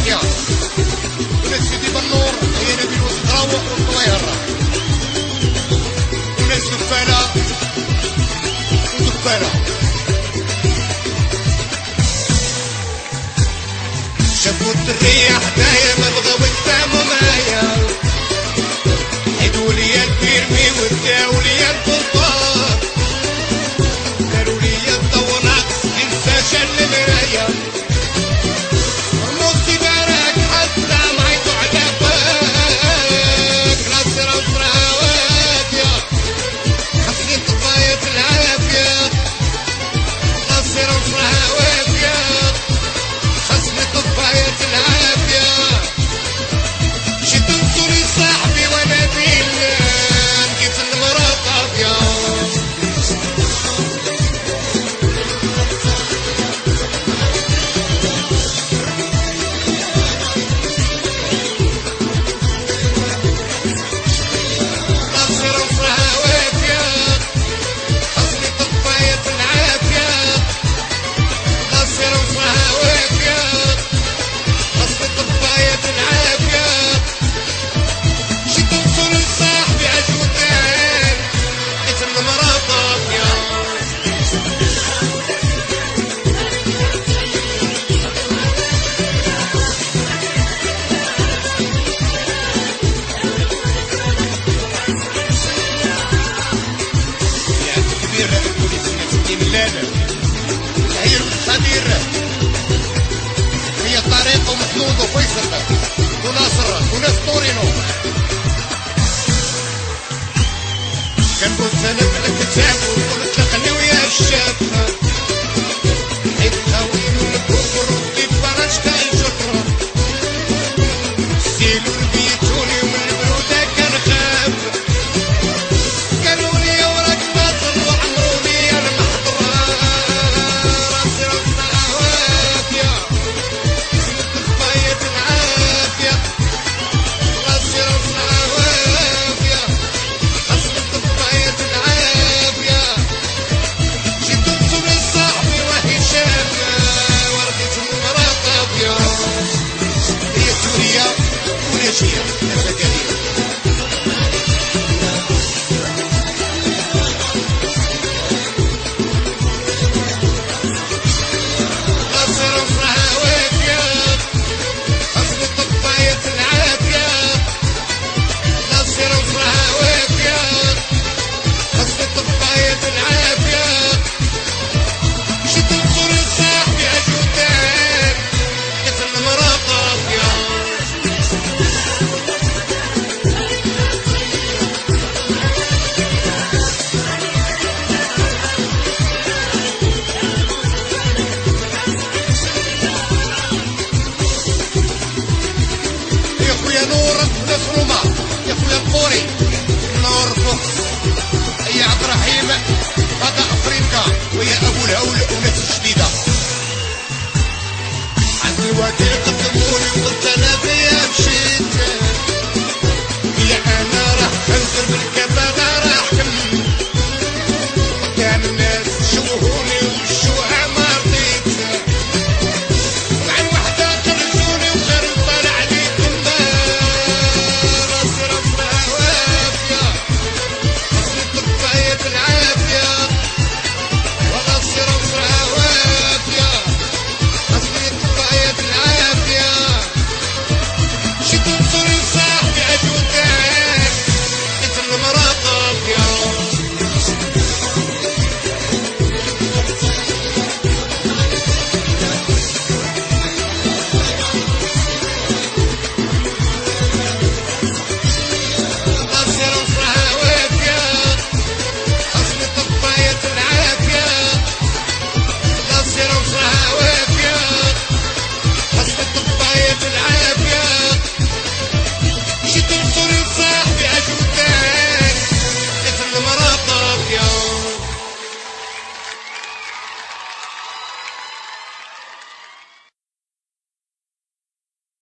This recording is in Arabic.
يا وناس سيدي بالنور هي نبيل وزهراء والطوير وناس دفالة ودفالة شافوا الريح دايما بغاو يتفاهموا معايا حيدوا ليا البيرمي وداو ليا البلطات قالوا ليا الضو ناقص انسى شال المرايا رموزي بارك حتى ما يطو على باك ناصر وصراوات يا خاصني طفاية العافية ناصر وصراوات يا خاصني طفاية العافية شي تنصري صاحبي وانا بيلان جيت المراقب يا ناصر وصراوات يا خاصني طفاية العافية ناصر وصراوات يا خاصني طفاية العافية شي تنصر صاحبي عجودان جيت المراقب يا العبد الكبير البوليس نفسي ملانة العير والخدير هي طريق ومحمود وفيصل وناصر وناس طورينو كان بوسانة على كتابه وقلت لقني ويا الشاب حيت خاوينو الكفر والطيب فرش كان شكرا سيلو البيتوني ومن البرودة كان خاف قالوا لي وراك ناصر وعمرو لي المحضرة راسي والصلوات يا طفاية العافية راسي والصلوات يا خاصني طفاية العافية شي تنصر صاحبي وهشام ورقة المراقب يا هي سوريا وناشية يا زكريا ناصر وصراوات يا خاصني طفاية العافية ناصر وصراوات يا خاصني طفاية العافية شي تنصر صاحبي عجودان جيت المراقب يا يا خويا نور ناس روما يا خويا القوري نور فوكس يا عبد الرحيم غدا افريقيا ويا ابو الهول وناس الجديده عندي وديع قدموني وقلت انا